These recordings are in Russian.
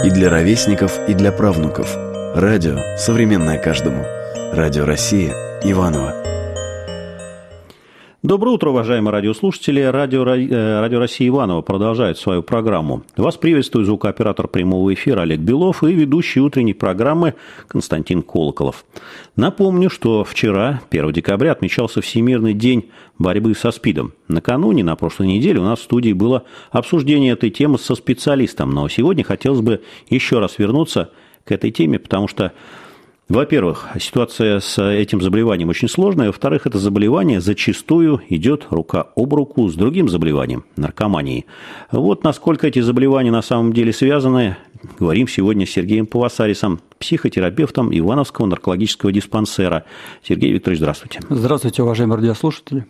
И для ровесников, и для правнуков. Радио современное каждому. Радио России. Иваново. Доброе утро, уважаемые радиослушатели. Радио России Иваново продолжает свою программу. Вас приветствует звукооператор прямого эфира Олег Белов и ведущий утренней программы Константин Колоколов. Напомню, что вчера, 1 декабря, отмечался Всемирный день борьбы со СПИДом. Накануне, на прошлой неделе, у нас в студии было обсуждение этой темы со специалистом. Но сегодня хотелось бы еще раз вернуться к этой теме, потому что, во-первых, ситуация с этим заболеванием очень сложная. Во-вторых, это заболевание зачастую идет рука об руку с другим заболеванием – наркоманией. Вот насколько эти заболевания на самом деле связаны, говорим сегодня с Сергеем Повасарисом, психотерапевтом Ивановского наркологического диспансера. Сергей Викторович, здравствуйте. Здравствуйте, уважаемые радиослушатели.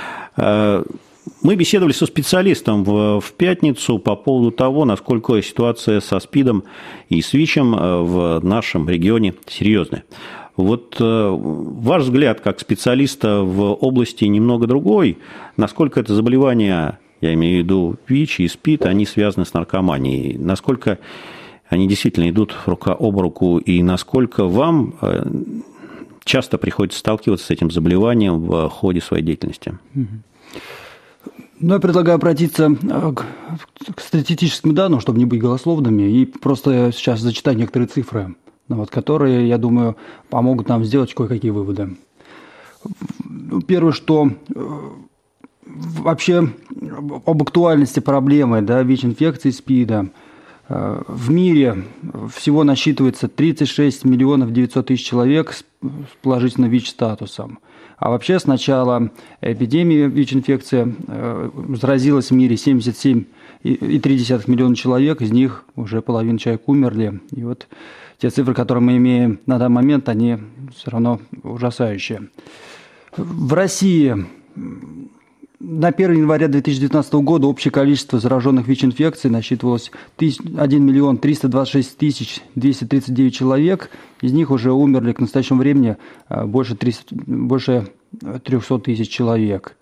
Мы беседовали со специалистом в пятницу по поводу того, насколько ситуация со СПИДом и с ВИЧем в нашем регионе серьезная. Вот ваш взгляд как специалиста в области немного другой, насколько это заболевание, я имею в виду ВИЧ и СПИД, они связаны с наркоманией, насколько они действительно идут рука об руку и насколько вам часто приходится сталкиваться с этим заболеванием в ходе своей деятельности? Ну, я предлагаю обратиться к статистическим данным, чтобы не быть голословными, и просто сейчас зачитать некоторые цифры, которые, я думаю, помогут нам сделать кое-какие выводы. Первое, что вообще об актуальности проблемы ВИЧ-инфекции, СПИДа. В мире всего насчитывается 36 миллионов 900 тысяч человек с положительным ВИЧ-статусом. А вообще с начала эпидемии ВИЧ-инфекции заразилось в мире 77,3 миллиона человек, из них уже половина человек умерли. И вот те цифры, которые мы имеем на данный момент, они все равно ужасающие. В России на 1 января 2019 года общее количество зараженных ВИЧ-инфекцией насчитывалось 1 миллион 326 тысяч 239 человек. Из них уже умерли к настоящему времени больше 300 тысяч человек.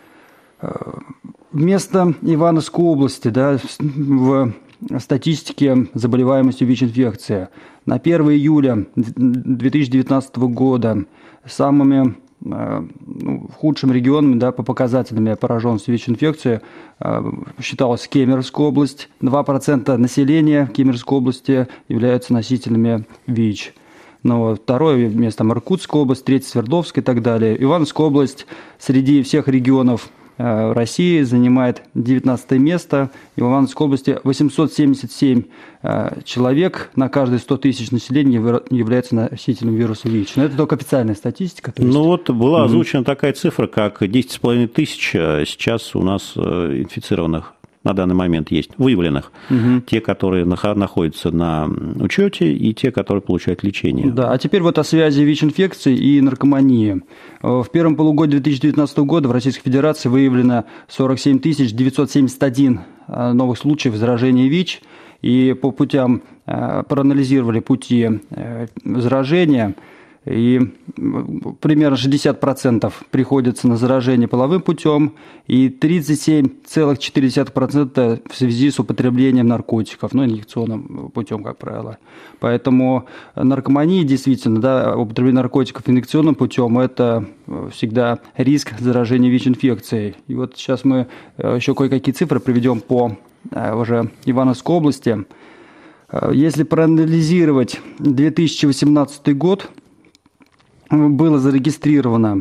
Вместо Ивановской области в статистике заболеваемости ВИЧ-инфекции на 1 июля 2019 года самыми худшим регионом по показателям пораженности ВИЧ-инфекции считалась Кемеровская область. 2% населения Кемеровской области являются носителями ВИЧ. Второе место Иркутская область, третье Свердловская и так далее. Ивановская область среди всех регионов России занимает 19 место. И в Ивановской области 877 человек на каждые 100 тысяч населения являются носителем вируса ВИЧ. Но это только официальная статистика. Была озвучена такая цифра, как 10,5 тысяч сейчас у нас инфицированных на данный момент есть, выявленных. Те, которые находятся на учете, и те, которые получают лечение. Да, а теперь о связи ВИЧ-инфекции и наркомании. В первом полугодии 2019 года в Российской Федерации выявлено 47 971 новых случаев заражения ВИЧ. И по путям проанализировали пути заражения. И примерно 60% приходится на заражение половым путем и 37,4% в связи с употреблением наркотиков, инъекционным путем, как правило. Поэтому наркомания действительно, употребление наркотиков инъекционным путем – это всегда риск заражения ВИЧ-инфекцией. И вот сейчас мы еще кое-какие цифры приведем по уже Ивановской области. Если проанализировать 2018 год, было зарегистрировано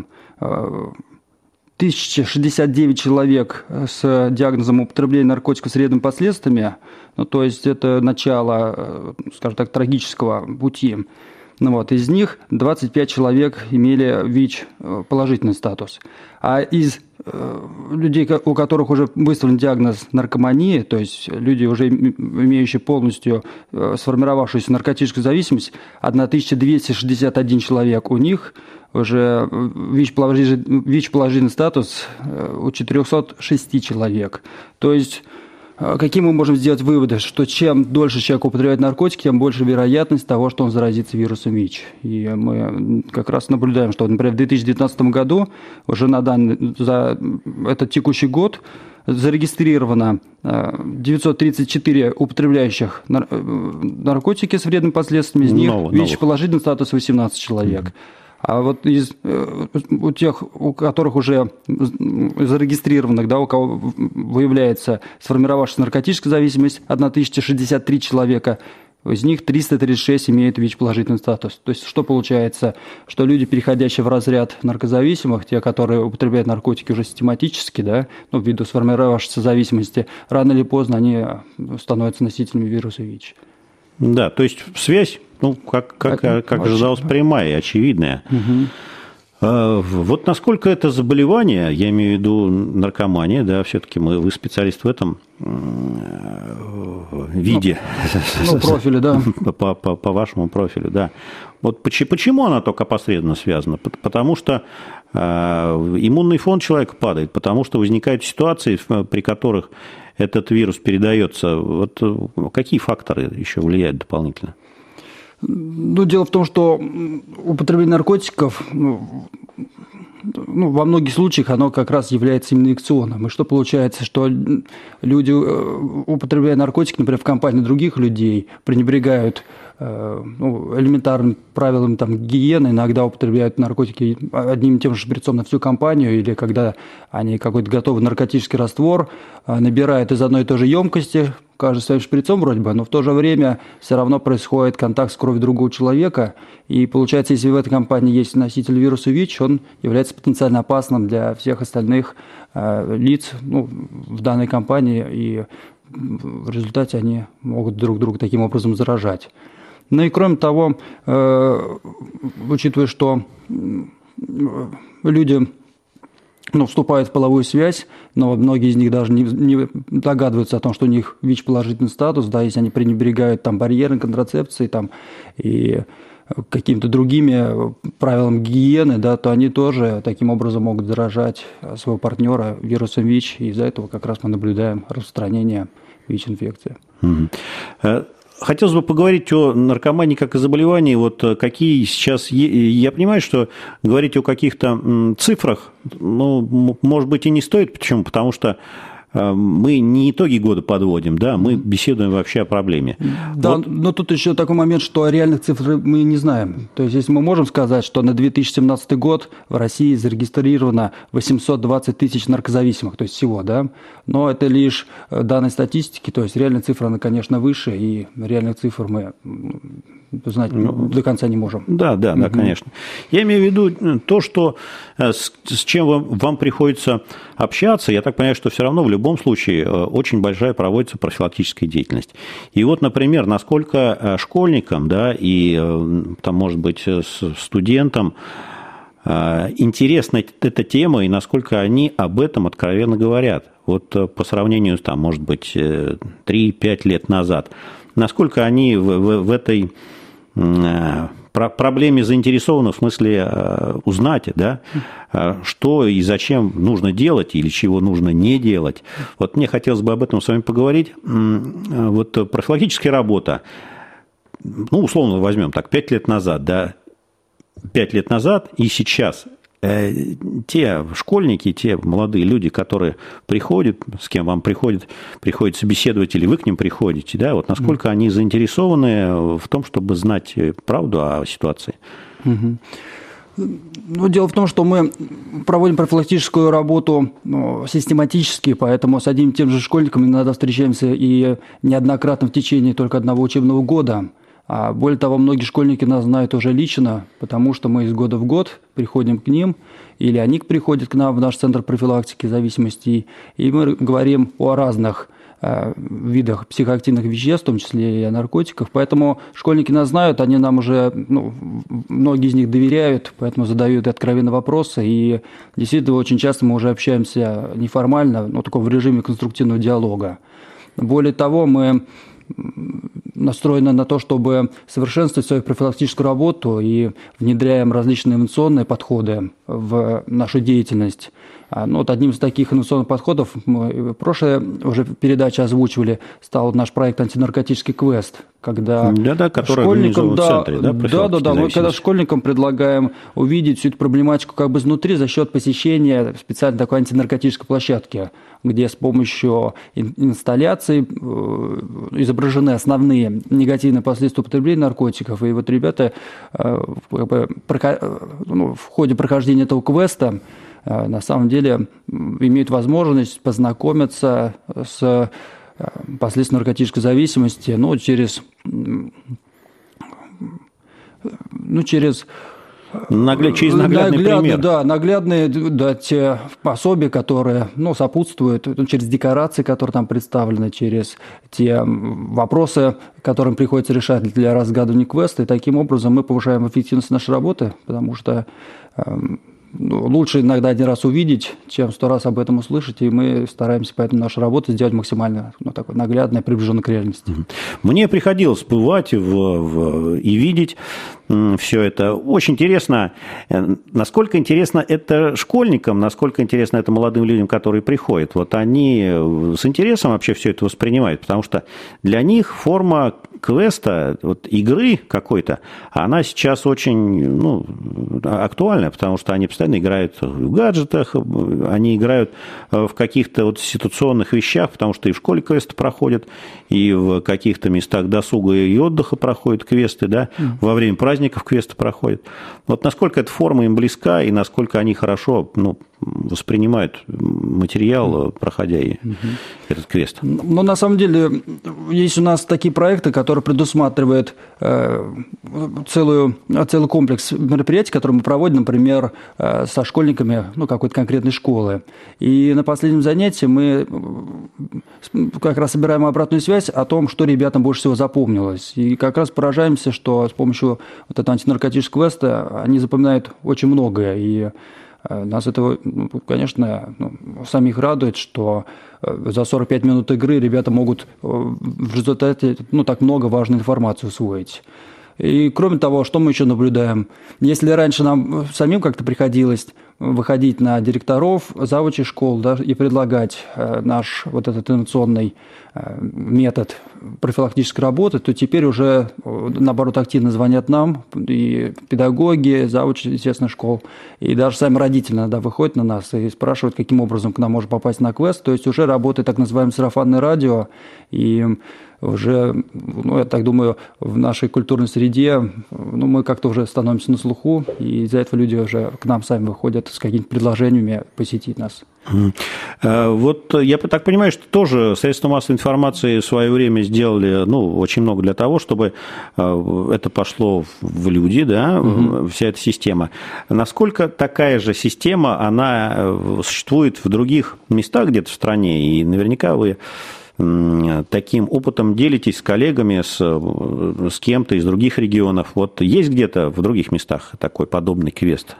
1069 человек с диагнозом употребления наркотиков с вредными последствиями. То есть это начало, скажем так, трагического пути. Из них 25 человек имели ВИЧ положительный статус. А из людей, у которых уже выставлен диагноз наркомании, то есть люди, уже имеющие полностью сформировавшуюся наркотическую зависимость, 1261 человек, у них уже ВИЧ-положительный статус у 406 человек. То есть Какие мы можем сделать выводы? Что чем дольше человек употребляет наркотики, тем больше вероятность того, что он заразится вирусом ВИЧ. И мы как раз наблюдаем, что, например, в 2019 году, уже за этот текущий год, зарегистрировано 934 употребляющих наркотики с вредными последствиями, из них ВИЧ-положительный статус 18 человек. А вот у тех, у которых уже зарегистрированных, да, у кого выявляется сформировавшаяся наркотическая зависимость, 1063 человека, из них 336 имеют ВИЧ-положительный статус. То есть что получается? Что люди, переходящие в разряд наркозависимых, те, которые употребляют наркотики уже систематически, да, ну, ввиду сформировавшейся зависимости, рано или поздно они становятся носителями вируса ВИЧ. Да, то есть связь, ну, как ожидалось, прямая и очевидная. Вот насколько это заболевание, я имею в виду наркомания, да, все-таки вы специалист в этом виде. Профиле, да. По вашему профилю, да. Вот почему она только опосредованно связана? Потому что иммунный фон человека падает, потому что возникают ситуации, при которых этот вирус передается. Вот какие факторы еще влияют дополнительно? Ну, дело в том, что употребление наркотиков, во многих случаях оно как раз является именно инъекционным. И что получается, что люди, употребляя наркотики, например, в компании других людей, пренебрегают элементарным правилам гигиены, иногда употребляют наркотики одним и тем же шприцом на всю компанию, или когда они какой-то готовый наркотический раствор набирают из одной и той же емкости, каждый своим шприцом вроде бы, но в то же время все равно происходит контакт с кровью другого человека, и получается, если в этой компании есть носитель вируса ВИЧ, он является потенциально опасным для всех остальных лиц в данной компании, и в результате они могут друг друга таким образом заражать. Ну и кроме того, учитывая, что люди вступают в половую связь, но многие из них даже не догадываются о том, что у них ВИЧ-положительный статус, да, если они пренебрегают барьерной контрацепцией и какими-то другими правилами гигиены, да, то они тоже таким образом могут заражать своего партнера вирусом ВИЧ, и из-за этого как раз мы наблюдаем распространение ВИЧ-инфекции. Хотелось бы поговорить о наркомании как о заболевании. Вот какие сейчас... Я понимаю, что говорить о каких-то цифрах, может быть, и не стоит. Почему? Потому что мы не итоги года подводим, да, мы беседуем вообще о проблеме. Да, но тут еще такой момент, что реальных цифр мы не знаем. То есть, если мы можем сказать, что на 2017 год в России зарегистрировано 820 тысяч наркозависимых, то есть всего, да, но это лишь данные статистики, то есть реальная цифра, она, конечно, выше, и реальных цифр мы знать до конца не можем. Да, конечно. Я имею в виду то, что с чем вам приходится общаться, я так понимаю, что все равно в любом случае очень большая проводится профилактическая деятельность. И вот, например, насколько школьникам, да, и там, может быть, студентам интересна эта тема, и насколько они об этом откровенно говорят. Вот по сравнению, там, может быть, 3-5 лет назад, насколько они в этой проблеме заинтересованы, в смысле узнать, да, что и зачем нужно делать или чего нужно не делать. Вот мне хотелось бы об этом с вами поговорить. Вот профилактическая работа, условно возьмем так, 5 лет назад, да, 5 лет назад и сейчас те школьники, те молодые люди, которые приходят, с кем вам приходится беседовать, или вы к ним приходите, да, вот насколько они заинтересованы в том, чтобы знать правду о ситуации? Дело в том, что мы проводим профилактическую работу систематически, поэтому с одним и тем же школьником иногда встречаемся и неоднократно в течение только одного учебного года. А более того, многие школьники нас знают уже лично, потому что мы из года в год приходим к ним, или они приходят к нам в наш центр профилактики зависимостей, и мы говорим о разных видах психоактивных веществ, в том числе и о наркотиках. Поэтому школьники нас знают, они нам уже, многие из них доверяют, поэтому задают откровенные вопросы. И действительно, очень часто мы уже общаемся неформально, только в режиме конструктивного диалога. Более того, мы настроены на то, чтобы совершенствовать свою профилактическую работу, и внедряем различные инновационные подходы. в нашу деятельность. Ну, вот одним из таких инновационных подходов, мы в прошлой уже передаче озвучивали, стал наш проект «Антинаркотический квест», когда школьникам, в центре, мы когда школьникам предлагаем увидеть всю эту проблематику как бы изнутри за счет посещения специальной такой антинаркотической площадки, где с помощью инсталляций изображены основные негативные последствия употребления наркотиков. И вот ребята в ходе прохождения этого квеста на самом деле имеют возможность познакомиться с последствиями наркотической зависимости, через наглядный пример. Да, наглядные те пособия, которые сопутствуют, через декорации, которые там представлены, через те вопросы, которым приходится решать для разгадывания квеста. И таким образом мы повышаем эффективность нашей работы, потому что лучше иногда один раз увидеть, чем 100 раз об этом услышать, и мы стараемся поэтому нашу работу сделать максимально такой наглядной, приближенной к реальности. Мне приходилось бывать и видеть все это. Очень интересно, насколько интересно это школьникам, насколько интересно это молодым людям, которые приходят. Вот они с интересом вообще все это воспринимают, потому что для них форма квеста, игры какой-то, она сейчас очень актуальна, потому что они постоянно играют в гаджетах, они играют в каких-то ситуационных вещах, потому что и в школе квесты проходят, и в каких-то местах досуга и отдыха проходят квесты, да, во время праздников квесты проходят. Вот насколько эта форма им близка, и насколько они хорошо воспринимают материал, проходя этот квест. На самом деле, есть у нас такие проекты, которые предусматривают целый комплекс мероприятий, которые мы проводим, например, со школьниками какой-то конкретной школы. И на последнем занятии мы как раз собираем обратную связь о том, что ребятам больше всего запомнилось. И как раз поражаемся, что с помощью этого антинаркотического квеста они запоминают очень многое. И нас это, конечно, самих радует, что за 45 минут игры ребята могут в результате так много важной информации усвоить. И кроме того, что мы еще наблюдаем? Если раньше нам самим как-то приходилось выходить на директоров, завучей школ, да, и предлагать наш этот инновационный метод профилактической работы, то теперь уже, наоборот, активно звонят нам и педагоги, завучи, естественно, школ, и даже сами родители иногда выходят на нас и спрашивают, каким образом к нам можно попасть на квест. То есть уже работает так называемое сарафанное радио, и уже, я так думаю, в нашей культурной среде мы как-то уже становимся на слуху, и из-за этого люди уже к нам сами выходят с какими-то предложениями посетить нас. Вот я так понимаю, что тоже средства массовой информации в свое время сделали очень много для того, чтобы это пошло в люди, да, вся эта система. Насколько такая же система, она существует в других местах где-то в стране, и наверняка вы таким опытом делитесь с коллегами, с кем-то из других регионов. Вот есть где-то в других местах такой подобный квест?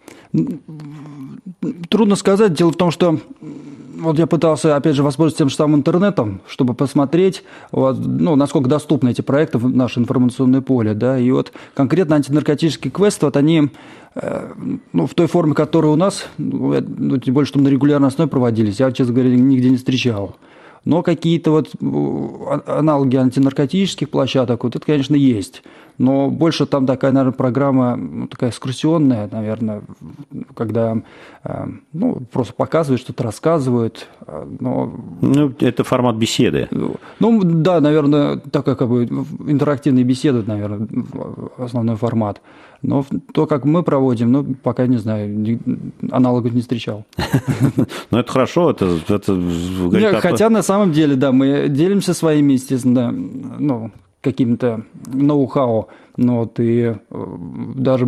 Трудно сказать. Дело в том, что я пытался, опять же, воспользоваться тем же самым интернетом, чтобы посмотреть, насколько доступны эти проекты в наше информационное поле. Да? И конкретно антинаркотический квест, они в той форме, которая у нас, тем более, что на регулярной основе проводились, я, честно говоря, нигде не встречал. Но какие-то аналоги антинаркотических площадок, это, конечно, есть. Но больше там такая, наверное, программа, такая экскурсионная, наверное, когда просто показывают, что-то рассказывают. Это формат беседы. Да, наверное, такая интерактивная беседа, наверное, основной формат. Но то, как мы проводим, пока не знаю, аналогов не встречал. Ну, это хорошо, это говорит... Хотя, на самом деле, да, мы делимся своими, естественно, каким-то ноу-хау, и даже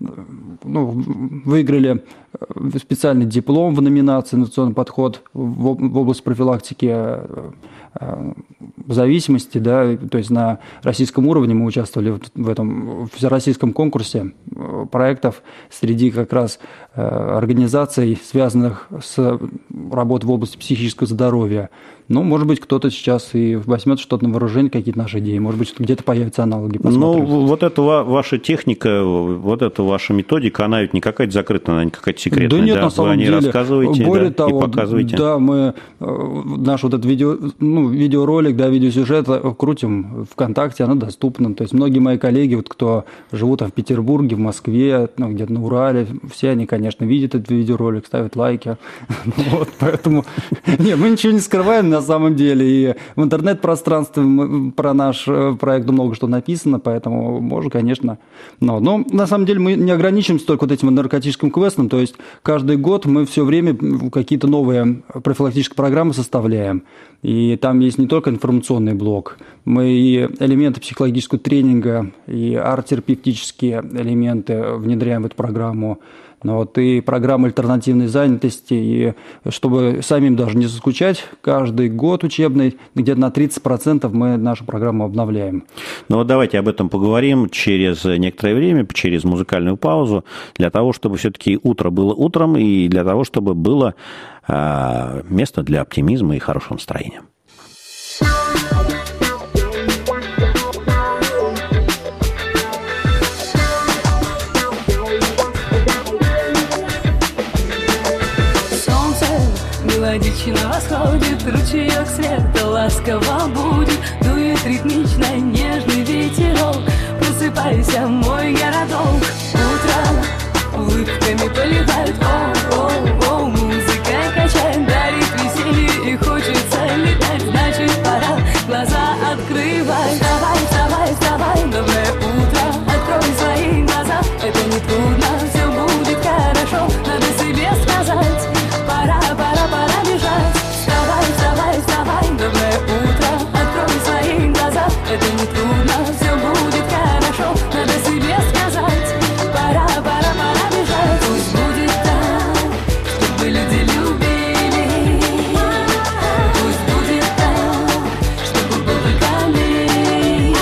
выиграли специальный диплом в номинации «Инновационный подход в области профилактики зависимости, да, то есть на российском уровне мы участвовали в этом всероссийском конкурсе проектов среди как раз организаций, связанных с работой в области психического здоровья. Ну, может быть, кто-то сейчас и возьмет что-то на вооружение, какие-то наши идеи, может быть, где-то появятся аналоги. Посмотрим. Ну, вот эта ваша техника, вот эта ваша методика, она ведь не какая-то закрытая, она не какая-то секретная. Да нет, на самом деле. Рассказываете, более того, и показываете. Да, мы наш вот этот видеоролик, да, видеосюжет крутим ВКонтакте, оно доступно. То есть многие мои коллеги, вот, кто живут в Петербурге, в Москве, где-то на Урале, все они, конечно, видят этот видеоролик, ставят лайки. Вот, поэтому нет, мы ничего не скрываем на самом деле. И в интернет-пространстве про наш проект много что написано, поэтому можно, конечно. Но на самом деле мы не ограничиваемся только вот этим наркотическим квестом. То есть каждый год мы все время какие-то новые профилактические программы составляем. И там есть не только информационный блок, мы и элементы психологического тренинга, и арт-терапевтические элементы внедряем в эту программу. Вот, и программы альтернативной занятости, и чтобы самим даже не заскучать, каждый год учебный где-то на 30% мы нашу программу обновляем. Ну вот давайте об этом поговорим через некоторое время, через музыкальную паузу, для того, чтобы все-таки утро было утром, и для того, чтобы было место для оптимизма и хорошего настроения. Мелодично восходит, ручеек света ласково будет, дует ритмично нежный ветерок. Просыпайся, мой городок, утро улыбками поливает. О, музыка качает, дарит веселье и хочется летать. Значит, пора глаза открывай. Вставай, вставай, вставай, доброе утро. Открой свои глаза, это не трудно, все будет хорошо. Надо себе сказать, пора бежать. Вставай, вставай, вставай, доброе утро. Открой свои глаза, это не трудно, все будет хорошо. Надо себе сказать, пора бежать. Пусть будет так, чтобы люди любили. Пусть будет так, чтобы был только мир.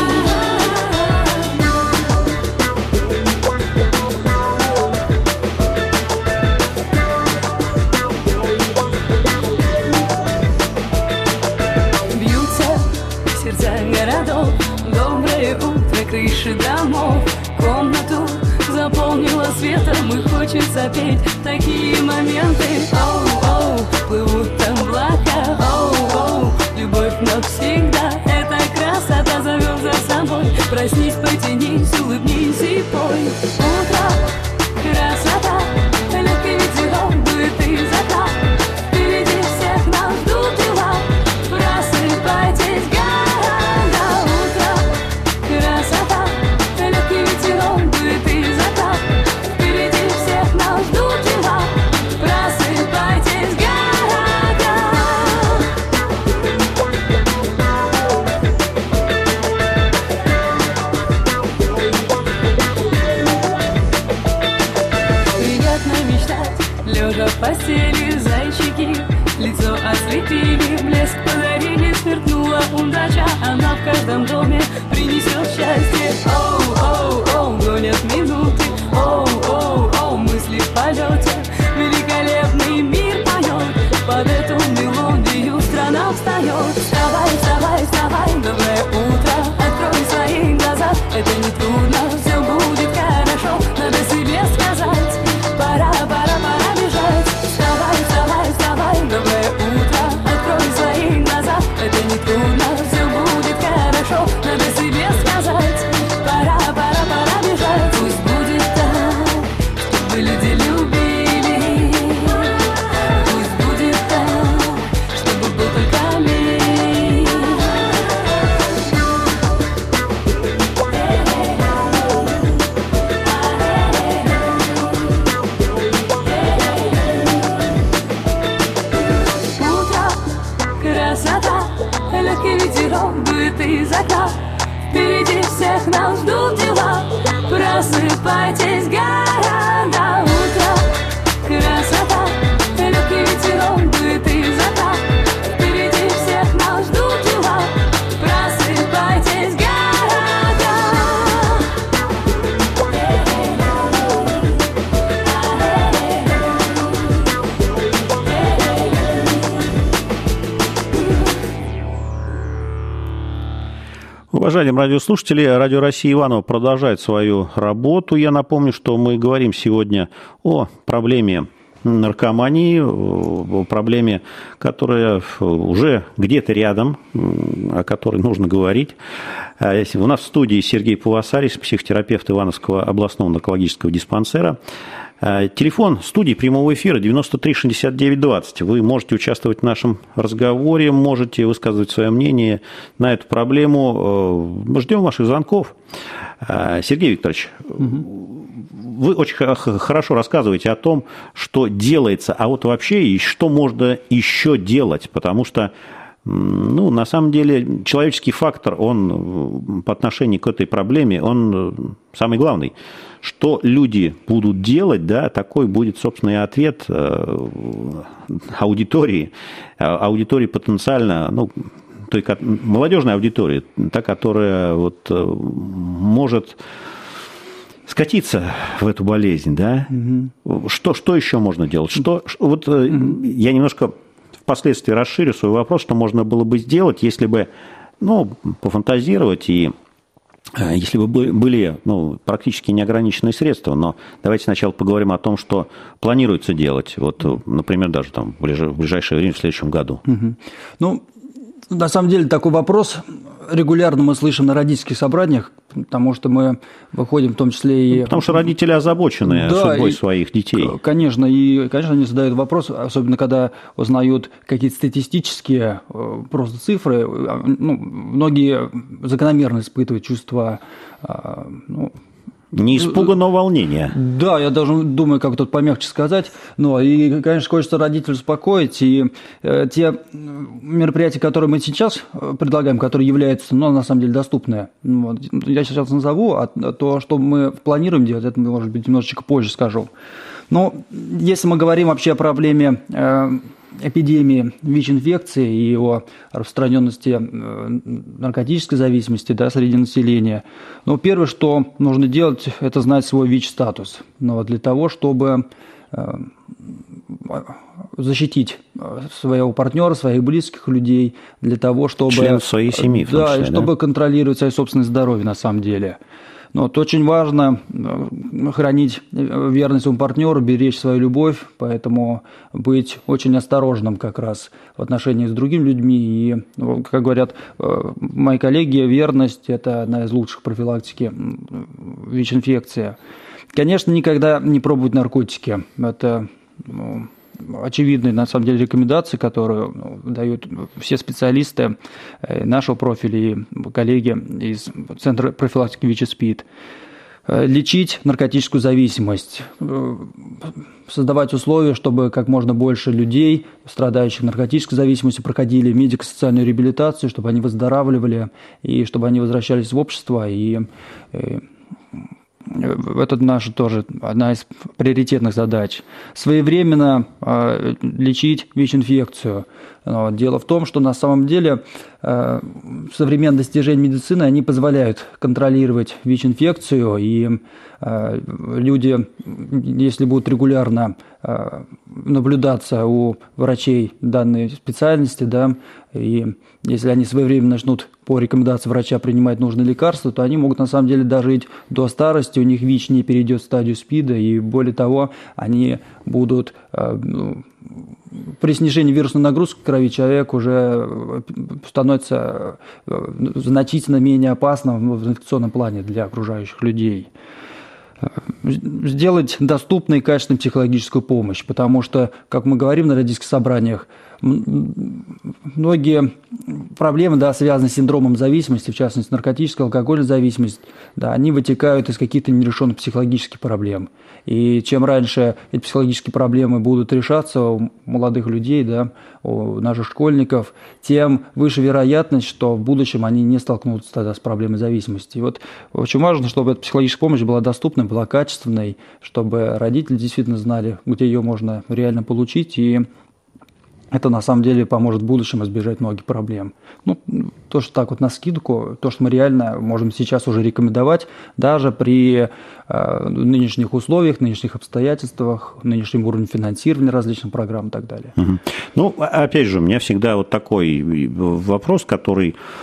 Доброе утро, крыши домов, комнату заполнила светом и хочется петь такие моменты. Оу, плывут облака, оу, любовь навсегда. Эта красота зовет за собой. Проснись, потянись, улыбнись и пой. Утро, красота, легкий ветерок дует из окна. Впереди всех нас ждут дела. Просыпайтесь, в постели зайчики, лицо ослепили, блеск подарили, сверкнула удача. Она в каждом доме принесет счастье. Оу, гонят минуты, оу, мысли в полете. Великолепный мир поет, под эту мелодию страна встает. Вставай, вставай, вставай, доброе утро. Открой свои глаза, это не трудно, все будет хорошо. Надо себе сказать, пора бежать. Вставай, вставай, вставай, доброе утро. Открой свои глаза, это не трудно, все будет хорошо. Надо себе сказать, пора бежать. Пусть будет так, чтобы люди любили. Пусть будет так, чтобы был только мир. Красота, легкий ветерок дует из окна. Впереди всех нас ждут дела. Просыпайтесь, города, утро. Красота, легкий ветерок дует из окна. Впереди всех нас ждут дела. Уважаемые радиослушатели, Радио России Иваново продолжает свою работу. Я напомню, что мы говорим сегодня о проблеме наркомании, о проблеме, которая уже где-то рядом, о которой нужно говорить. У нас в студии Сергей Павласарис, психотерапевт Ивановского областного наркологического диспансера. Телефон студии прямого эфира 93 69 20. Вы можете участвовать в нашем разговоре, можете высказывать свое мнение на эту проблему. Мы ждем ваших звонков. Сергей Викторович, вы очень хорошо рассказываете о том, что делается, а вот вообще и что можно еще делать, потому что на самом деле человеческий фактор, он по отношению к этой проблеме, он самый главный. Что люди будут делать, да, такой будет, собственно, и ответ аудитории потенциально, той молодежной аудитории, та, которая вот может скатиться в эту болезнь, да. Что еще можно делать? Я немножко впоследствии расширю свой вопрос, что можно было бы сделать, если бы, пофантазировать и если бы были практически неограниченные средства, но давайте сначала поговорим о том, что планируется делать, например, даже в ближайшее время, в следующем году. На самом деле такой вопрос регулярно мы слышим на родительских собраниях, потому что мы выходим в том числе и... Потому что родители озабочены судьбой своих детей. Конечно, они задают вопрос, особенно когда узнают какие-то статистические просто цифры. Многие закономерно испытывают чувство... Не испуга, но волнения. Да, я даже думаю, как тут помягче сказать. И, конечно, хочется родителей успокоить. И те мероприятия, которые мы сейчас предлагаем, которые являются, на самом деле, доступны, я сейчас назову, а то, что мы планируем делать, это, может быть, немножечко позже скажу. Но если мы говорим вообще о проблеме эпидемии ВИЧ-инфекции и о распространенности наркотической зависимости среди населения, первое, что нужно делать, это знать свой ВИЧ-статус. Для того, чтобы защитить своего партнера, своих близких людей, для того, чтобы... Членов своей семьи, в том числе, чтобы контролировать свое собственное здоровье на самом деле. Очень важно хранить верность своему партнеру, беречь свою любовь, поэтому быть очень осторожным как раз в отношении с другими людьми. И, как говорят мои коллеги, верность – это одна из лучших профилактики ВИЧ-инфекции. Конечно, никогда не пробовать наркотики. Это очевидные, на самом деле, рекомендации, которые дают все специалисты нашего профиля и коллеги из Центра профилактики ВИЧ-СПИД. Лечить наркотическую зависимость, создавать условия, чтобы как можно больше людей, страдающих наркотической зависимостью, проходили медико-социальную реабилитацию, чтобы они выздоравливали и чтобы они возвращались в общество. И это наша тоже одна из приоритетных задач. Своевременно лечить ВИЧ-инфекцию. Дело в том, что на самом деле современные достижения медицины, они позволяют контролировать ВИЧ-инфекцию, и люди, если будут регулярно наблюдаться у врачей данной специальности, и если они своевременно начнут по рекомендации врача принимать нужные лекарства, то они могут на самом деле дожить до старости, у них ВИЧ не перейдет в стадию СПИДа, и более того, они будут... При снижении вирусной нагрузки в крови человек уже становится значительно менее опасным в инфекционном плане для окружающих людей. Сделать доступной и качественной психологическую помощь, потому что, как мы говорим на родительских собраниях, многие проблемы, связанные с синдромом зависимости, в частности, наркотическая, алкогольная зависимость, они вытекают из каких-то нерешенных психологических проблем. И чем раньше эти психологические проблемы будут решаться у молодых людей, у наших школьников, тем выше вероятность, что в будущем они не столкнутся тогда с проблемой зависимости. И очень важно, чтобы эта психологическая помощь была доступной, была качественной, чтобы родители действительно знали, где ее можно реально получить, и это на самом деле поможет в будущем избежать многих проблем. То, что так навскидку, то, что мы реально можем сейчас уже рекомендовать, даже при нынешних условиях, нынешних обстоятельствах, нынешнем уровне финансирования различных программ и так далее. Опять же, у меня всегда такой вопрос, который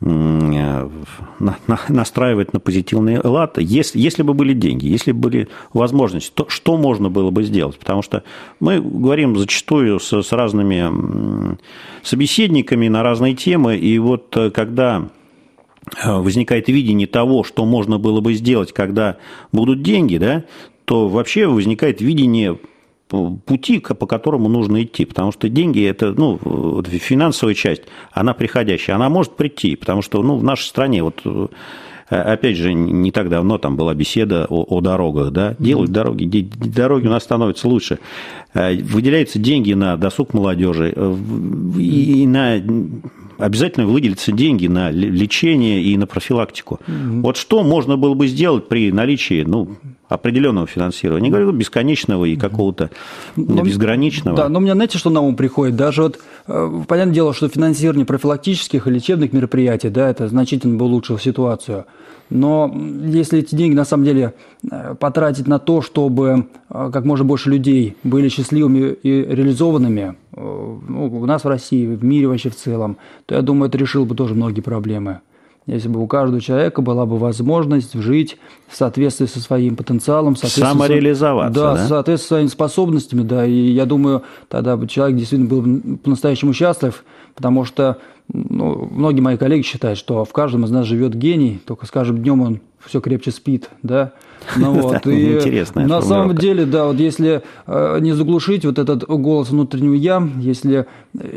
настраивать на позитивный лад. Если бы были деньги, если бы были возможности, то что можно было бы сделать? Потому что мы говорим зачастую с разными собеседниками на разные темы, и вот когда возникает видение того, что можно было бы сделать, когда будут деньги, да, то вообще возникает видение пути, по которому нужно идти, потому что деньги – это, финансовая часть, она приходящая, она может прийти, потому что, в нашей стране, опять же, не так давно там была беседа о дорогах, да, делают дороги у нас становятся лучше, выделяются деньги на досуг молодежи, и обязательно выделятся деньги на лечение и на профилактику. Вот что можно было бы сделать при наличии, определенного финансирования? Не говорю бесконечного и какого-то безграничного. Да, но у меня, знаете, что на ум приходит? Даже понятное дело, что финансирование профилактических и лечебных мероприятий, да, это значительно бы улучшило ситуацию. Но если эти деньги, на самом деле, потратить на то, чтобы как можно больше людей были счастливыми и реализованными, у нас в России, в мире вообще в целом, то, я думаю, это решило бы тоже многие проблемы. Если бы у каждого человека была бы возможность жить в соответствии со своим потенциалом, самореализоваться, да, в соответствии со своими способностями, да, и я думаю, тогда бы человек действительно был бы по-настоящему счастлив, потому что многие мои коллеги считают, что в каждом из нас живет гений, только с каждым днем он все крепче спит, да. Интересная на самом деле, да, вот если не заглушить вот этот голос внутреннего «я», если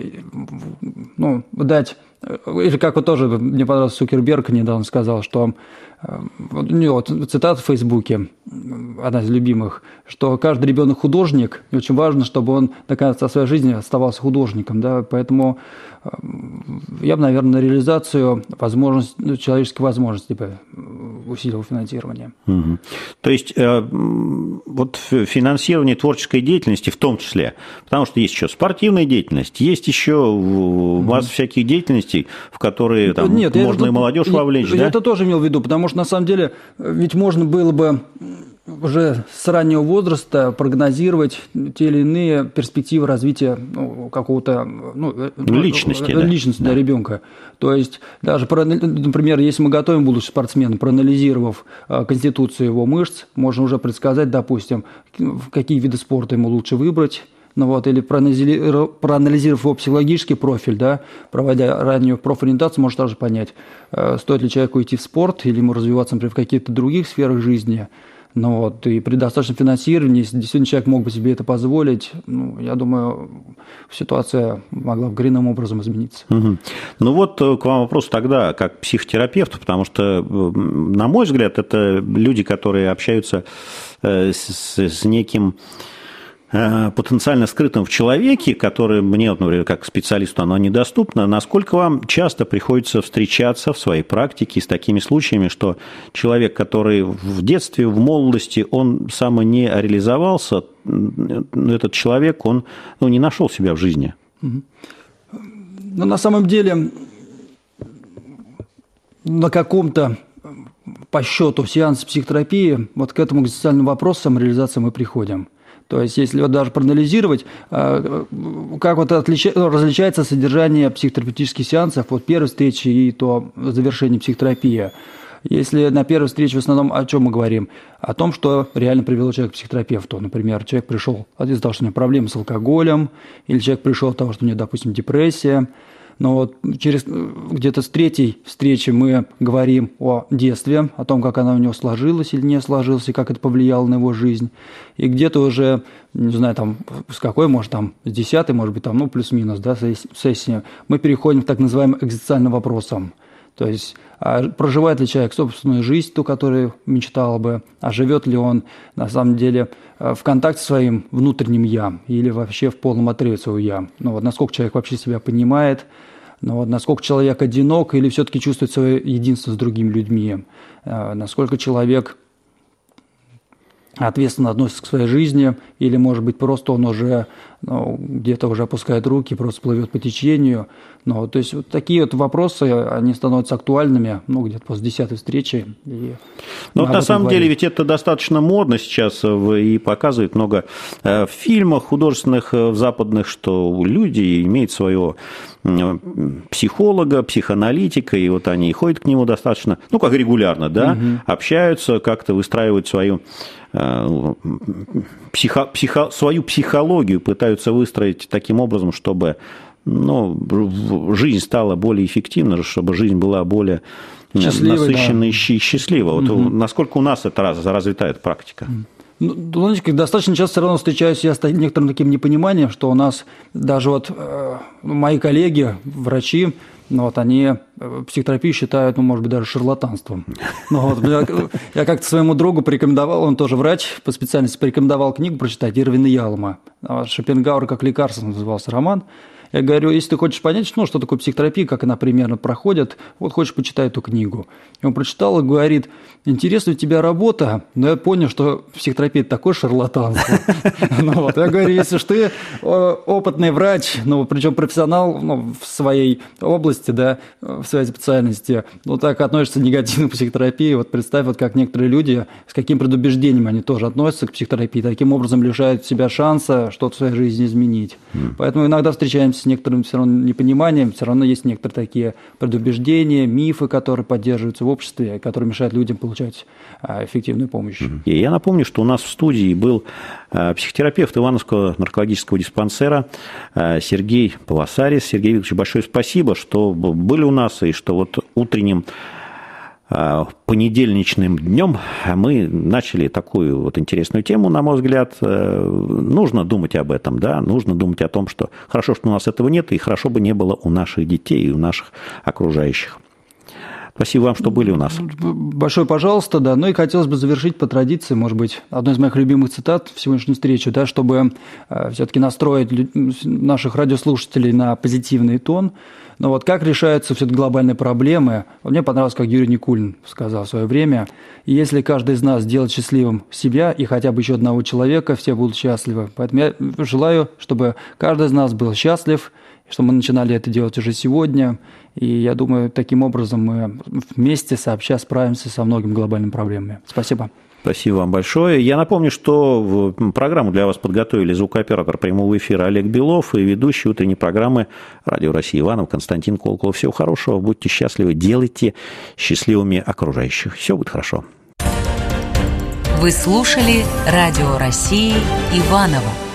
дать, или как вот тоже мне понравился Цукерберг недавно сказал, что у него цитата в Фейсбуке, одна из любимых, что каждый ребенок художник, и очень важно, чтобы он до конца своей жизни оставался художником, да, поэтому я бы, наверное, на реализацию человеческих возможностей усилил финансирование. Угу. То есть вот финансирование творческой деятельности в том числе, потому что есть еще спортивная деятельность, есть еще масса всяких деятельностей, в которые там, можно и молодежь вовлечь. Я это тоже имел в виду, потому что на самом деле ведь можно было бы уже с раннего возраста прогнозировать те или иные перспективы развития какого-то личности ребенка. То есть даже, например, если мы готовим будущего спортсмена, проанализировав конституцию его мышц, можно уже предсказать, допустим, какие виды спорта ему лучше выбрать. Или проанализировав его психологический профиль, да, проводя раннюю профориентацию, можно также понять, стоит ли человеку идти в спорт или ему развиваться, например, в каких-то других сферах жизни. И при достаточном финансировании, если действительно человек мог бы себе это позволить, я думаю, ситуация могла бы коренным образом измениться. Угу. К вам вопрос тогда, как психотерапевту, потому что, на мой взгляд, это люди, которые общаются с неким потенциально скрытым в человеке, который мне, например, как специалисту, оно недоступно. Насколько вам часто приходится встречаться в своей практике с такими случаями, что человек, который в детстве, в молодости, он сам не реализовался, этот человек, он не нашел себя в жизни? На самом деле, на каком-то по счету сеансе психотерапии к этому экзистенциальному вопросу самореализации мы приходим. То есть, если даже проанализировать, как различается содержание психотерапевтических сеансов от первой встречи и до завершения психотерапии. Если на первой встрече в основном о чем мы говорим? О том, что реально привело человека к психотерапевту. Например, человек пришел из-за того, что у него проблемы с алкоголем, или человек пришел от того, что у него, допустим, депрессия. Но через где-то с третьей встречи мы говорим о детстве, о том, как она у него сложилась или не сложилась, и как это повлияло на его жизнь. И где-то уже, не знаю, с какой, может, с 10-й, может быть, плюс-минус, да, сессии, мы переходим к так называемым экзистенциальным вопросам. То есть, проживает ли человек собственную жизнь, ту, которую мечтал бы, а живет ли он, на самом деле, в контакте со своим внутренним «я» или вообще в полном отрыве своего «я». Насколько человек вообще себя понимает, насколько человек одинок или все-таки чувствует свое единство с другими людьми, насколько человек ответственно относится к своей жизни, или, может быть, просто он уже где-то уже опускает руки, просто плывет по течению. То есть вот такие вот вопросы, они становятся актуальными, где-то после 10-й встречи. Но на самом деле ведь это достаточно модно сейчас и показывает много в фильмах художественных западных, что люди имеют своего психолога, психоаналитика, и вот они ходят к нему достаточно, как регулярно, да, общаются, как-то выстраивают свою психологию, пытаются выстроить таким образом, чтобы жизнь стала более эффективной, чтобы жизнь была более насыщенной и счастливой. Вот насколько у нас это развита эта практика? Достаточно часто все равно встречаюсь я с некоторым таким непониманием, что у нас даже мои коллеги, врачи, они психотерапию считают, может быть, даже шарлатанством. Я как-то своему другу порекомендовал, он тоже врач по специальности, порекомендовал книгу прочитать Ирвина Ялома. «Шопенгауэр как лекарство» назывался роман. Я говорю, если ты хочешь понять, что такое психотерапия, как она примерно проходит, хочешь, почитай эту книгу. И он прочитал и говорит, интересна у тебя работа, но я понял, что психотерапия – это такое шарлатанство. Я говорю, если же ты опытный врач, причем профессионал в своей области, в своей специальности, так относишься негативно к психотерапии, представь, как некоторые люди, с каким предубеждением они тоже относятся к психотерапии, таким образом лишают себя шанса что-то в своей жизни изменить. Поэтому иногда встречаемся с некоторым все равно непониманием, все равно есть некоторые такие предубеждения, мифы, которые поддерживаются в обществе, которые мешают людям получать эффективную помощь. И я напомню, что у нас в студии был психотерапевт Ивановского наркологического диспансера Сергей Полосарис. Сергей Викторович, большое спасибо, что были у нас, и что утренним понедельничным днем мы начали такую интересную тему, на мой взгляд. Нужно думать об этом, нужно думать о том, что хорошо, что у нас этого нет, и хорошо бы не было у наших детей и у наших окружающих. Спасибо вам, что были у нас. Большое пожалуйста, и хотелось бы завершить по традиции, может быть, одной из моих любимых цитат в сегодняшней встрече, чтобы все-таки настроить наших радиослушателей на позитивный тон. Но как решаются все-таки глобальные проблемы? Мне понравилось, как Юрий Никулин сказал в свое время, если каждый из нас сделает счастливым себя и хотя бы еще одного человека, все будут счастливы. Поэтому я желаю, чтобы каждый из нас был счастлив, что мы начинали это делать уже сегодня. И я думаю, таким образом мы вместе сообща справимся со многими глобальными проблемами. Спасибо. Спасибо вам большое. Я напомню, что программу для вас подготовили звукооператор прямого эфира Олег Белов и ведущий утренней программы «Радио России» Иванов Константин Колоколов. Всего хорошего, будьте счастливы, делайте счастливыми окружающих. Все будет хорошо. Вы слушали «Радио России» Иваново.